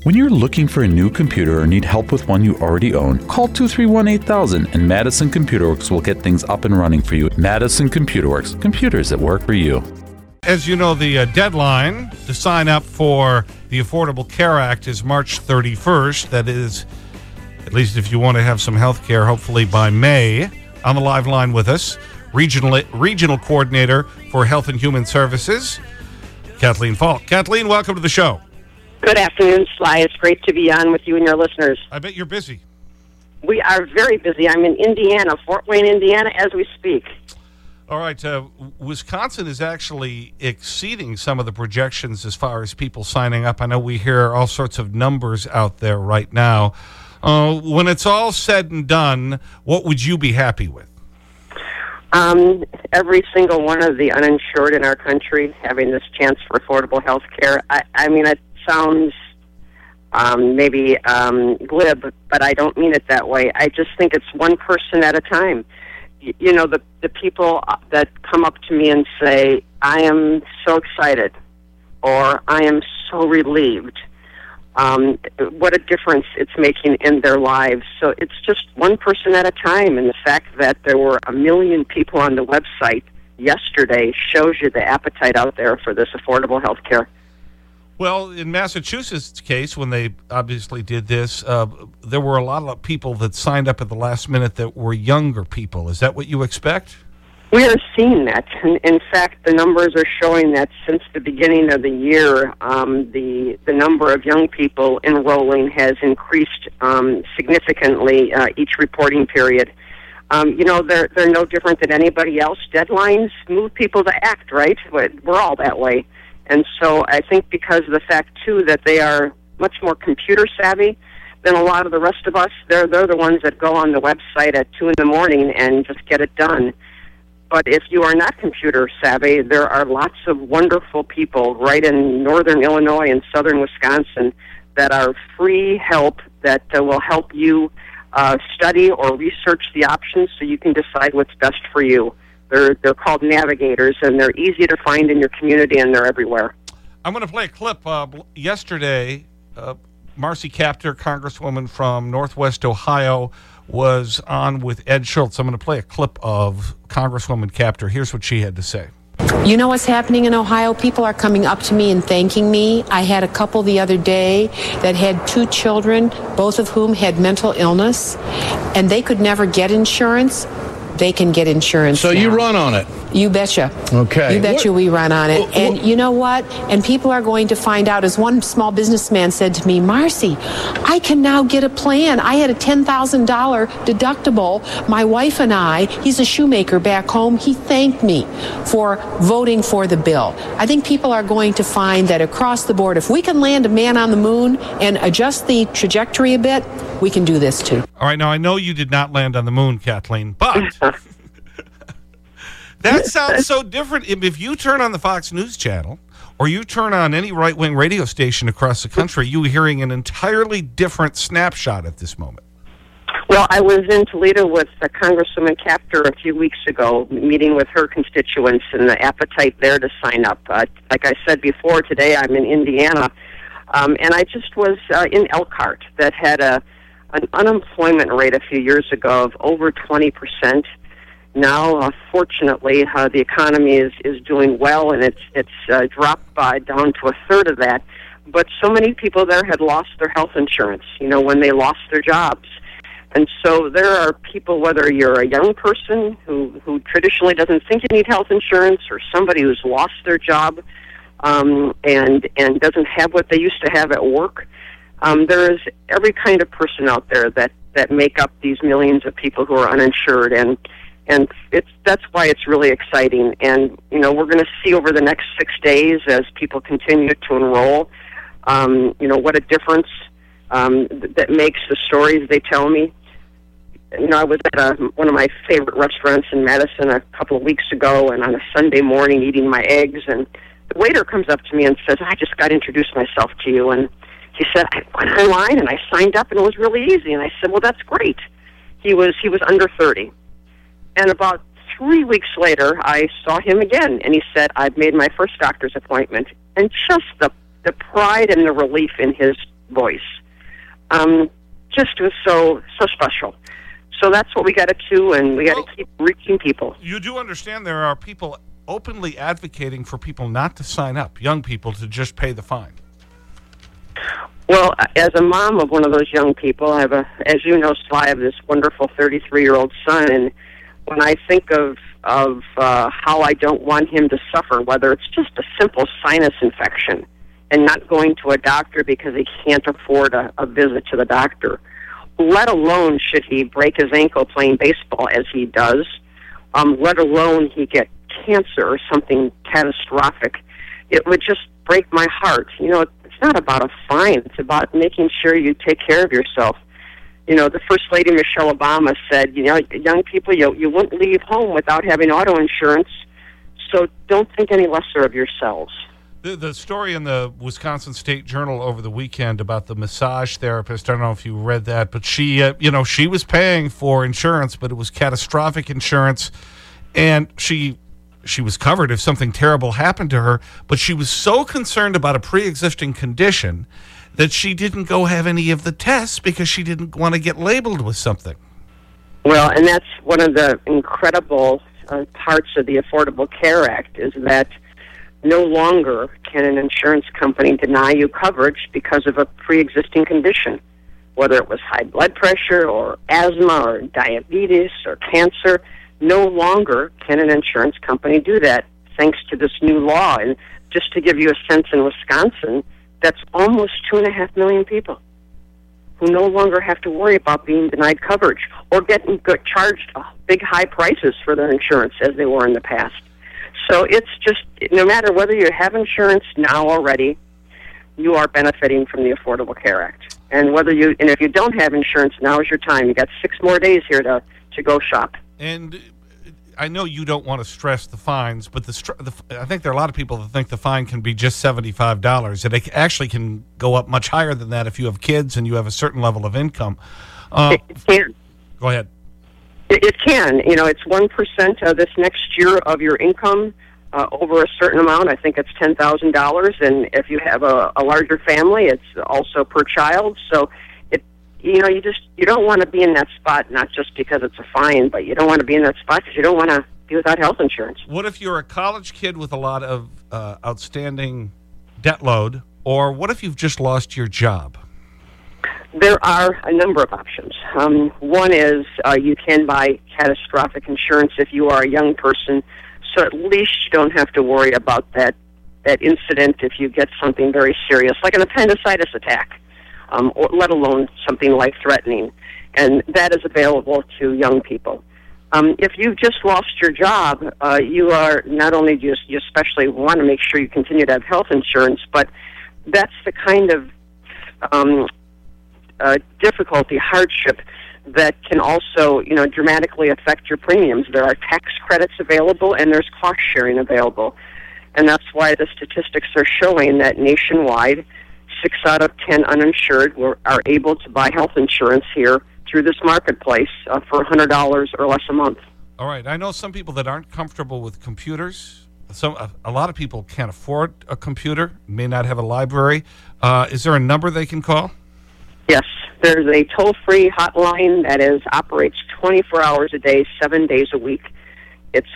When you're looking for a new computer or need help with one you already own, call 231-8000 and Madison Computer Works will get things up and running for you. Madison Computer Works, computers that work for you. As you know, the deadline to sign up for the Affordable Care Act is March 31st. That is, at least if you want to have some health care, hopefully by May. On the live line with us, Regional Coordinator for Health and Human Services, Kathleen Falk. Kathleen, welcome to the show. Good afternoon, Sly. It's great to be on with you and your listeners. I bet you're busy. We are very busy. I'm in Indiana, Fort Wayne, Indiana, as we speak. All right. Wisconsin is actually exceeding some of the projections as far as people signing up. I know we hear all sorts of numbers out there right now. When it's all said and done, what would you be happy with? Every single one of the uninsured in our country having this chance for affordable health care. I mean, it sounds maybe glib, but I don't mean it that way. I just think it's one person at a time. You know, the people that come up to me and say, I am so excited, or I am so relieved. What a difference it's making in their lives. So it's just one person at a time, and the fact that there were 1 million people on the website yesterday shows you the appetite out there for this affordable health care. Well, in Massachusetts' case, when they obviously did this, there were a lot of people that signed up at the last minute that were younger people. Is that what you expect? We are seeing that. In fact, the numbers are showing that since the beginning of the year, the number of young people enrolling has increased significantly each reporting period. You know, they're no different than anybody else. Deadlines move people to act, right? We're all that way. And so I think because of the fact, too, that they are much more computer savvy than a lot of the rest of us, they're the ones that go on the website at 2 in the morning and just get it done. But if you are not computer savvy, there are lots of wonderful people right in northern Illinois and southern Wisconsin that are free help that will help you study or research the options so you can decide what's best for you. They're called navigators, and they're easy to find in your community, and they're everywhere. I'm going to play a clip. Yesterday, Marcy Kaptur, Congresswoman from Northwest Ohio, was on with Ed Schultz. I'm going to play a clip of Congresswoman Kaptur. Here's what she had to say. You know what's happening in Ohio? People are coming up to me and thanking me. I had a couple the other day that had 2 children, both of whom had mental illness, and they could never get insurance. They can get insurance So now. you run on it? You betcha. Okay. You betcha we run on it. And you know what? And people are going to find out, as one small businessman said to me, Marcy, I can now get a plan. I had a $10,000 deductible. My wife and I, he's a shoemaker back home, he thanked me for voting for the bill. I think people are going to find that across the board, if we can land a man on the moon and adjust the trajectory a bit, we can do this too. All right, now I know you did not land on the moon, Kathleen, but that sounds so different. If you turn on the Fox News channel or you turn on any right-wing radio station across the country, you're hearing an entirely different snapshot at this moment. Well, I was in Toledo with Congresswoman Kaptur a few weeks ago, meeting with her constituents and the appetite there to sign up. Like I said before, today I'm in Indiana, and I just was in Elkhart that had an unemployment rate a few years ago of over 20%. Now, fortunately, the economy is doing well, and it's dropped down to a third of that. But so many people there had lost their health insurance, you know, when they lost their jobs. And so there are people, whether you're a young person who traditionally doesn't think you need health insurance, or somebody who's lost their job and doesn't have what they used to have at work. There is every kind of person out there that make up these millions of people who are uninsured, and that's why it's really exciting. And, you know, we're going to see over the next 6 days as people continue to enroll, you know, what a difference that makes the stories they tell me. You know, I was at one of my favorite restaurants in Madison a couple of weeks ago, and on a Sunday morning eating my eggs, and the waiter comes up to me and says, I just got to introduce myself to you. And he said, I went online and I signed up, and it was really easy. And I said, well, that's great. He was under 30. And about 3 weeks later, I saw him again, and he said, I've made my first doctor's appointment. And just the pride and the relief in his voice. Just was so special. So that's what we got to do, and we got to keep reaching people. You do understand there are people openly advocating for people not to sign up, young people, to just pay the fine. Well, as a mom of one of those young people, I have as you know, Sly, I have this wonderful 33-year-old son, and when I think of how I don't want him to suffer, whether it's just a simple sinus infection and not going to a doctor because he can't afford a visit to the doctor, let alone should he break his ankle playing baseball as he does, let alone he get cancer or something catastrophic, it would just break my heart. You know, it's not about a fine. It's about making sure you take care of yourself. You know, the First Lady, Michelle Obama, said, you know, young people, you wouldn't leave home without having auto insurance, so don't think any lesser of yourselves. The story in the Wisconsin State Journal over the weekend about the massage therapist, I don't know if you read that, but she, you know, she was paying for insurance, but it was catastrophic insurance, and she was covered if something terrible happened to her, but she was so concerned about a pre-existing condition that she didn't go have any of the tests because she didn't want to get labeled with something. Well, and that's one of the incredible parts of the Affordable Care Act, is that no longer can an insurance company deny you coverage because of a pre-existing condition, whether it was high blood pressure or asthma or diabetes or cancer. No longer can an insurance company do that, thanks to this new law. And just to give you a sense, in Wisconsin, that's almost 2.5 million people who no longer have to worry about being denied coverage or getting charged big high prices for their insurance as they were in the past. So it's just, no matter whether you have insurance now already, you are benefiting from the Affordable Care Act. And if you don't have insurance, now is your time. You got 6 more days here to go shop. And I know you don't want to stress the fines, but I think there are a lot of people that think the fine can be just $75. It actually can go up much higher than that if you have kids and you have a certain level of income. It can. Go ahead. It can. You know, it's 1% of this next year of your income over a certain amount. I think it's $10,000. And if you have a larger family, it's also per child. So, you know, you don't want to be in that spot, not just because it's a fine, but you don't want to be in that spot because you don't want to be without health insurance. What if you're a college kid with a lot of outstanding debt load, or what if you've just lost your job? There are a number of options. One is you can buy catastrophic insurance if you are a young person, so at least you don't have to worry about that incident if you get something very serious, like an appendicitis attack, or let alone something life-threatening. And that is available to young people. If you've just lost your job, you are not only you especially want to make sure you continue to have health insurance, but that's the kind of difficulty, hardship that can also, you know, dramatically affect your premiums. There are tax credits available and there's cost sharing available. And that's why the statistics are showing that nationwide, 6 out of 10 uninsured are able to buy health insurance here through this marketplace for $100 or less a month. All right. I know some people that aren't comfortable with computers. A lot of people can't afford a computer, may not have a library. Is there a number they can call? Yes. There's a toll-free hotline that operates 24 hours a day, 7 days a week. It's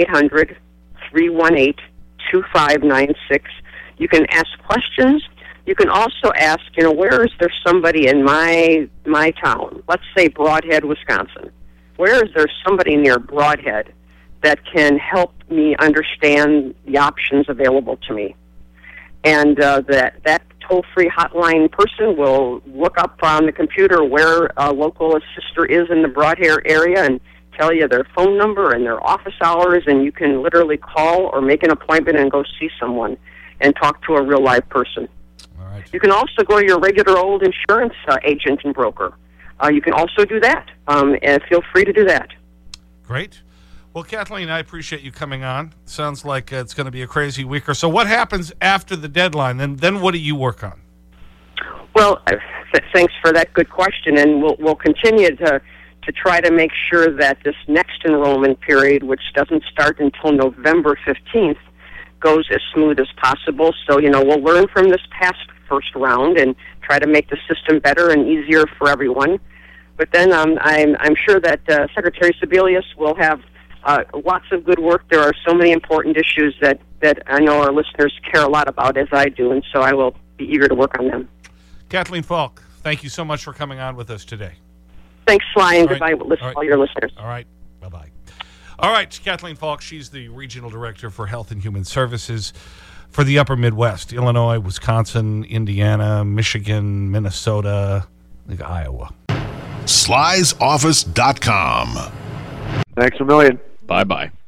1-800-318-2596. You can ask questions. You can also ask, you know, where is there somebody in my town? Let's say Broadhead, Wisconsin. Where is there somebody near Broadhead that can help me understand the options available to me? And that toll-free hotline person will look up on the computer where a local sister is in the Broadhead area and tell you their phone number and their office hours, and you can literally call or make an appointment and go see someone and talk to a real live person. All right. You can also go to your regular old insurance agent and broker. You can also do that, and feel free to do that. Great. Well, Kathleen, I appreciate you coming on. Sounds like it's going to be a crazy week or so. What happens after the deadline? Then what do you work on? Well, thanks for that good question, and we'll continue to try to make sure that this next enrollment period, which doesn't start until November 15th, goes as smooth as possible. So, you know, we'll learn from this past first round and try to make the system better and easier for everyone. But then I'm sure that Secretary Sebelius will have lots of good work. There are so many important issues that I know our listeners care a lot about, as I do, and so I will be eager to work on them. Kathleen Falk, thank you so much for coming on with us today. Thanks, Sly, and all right. Goodbye, all your listeners. All right. Bye-bye. All right, Kathleen Falk, she's the Regional Director for Health and Human Services for the Upper Midwest, Illinois, Wisconsin, Indiana, Michigan, Minnesota, I think Iowa. Sly'sOffice.com. Thanks a million. Bye-bye.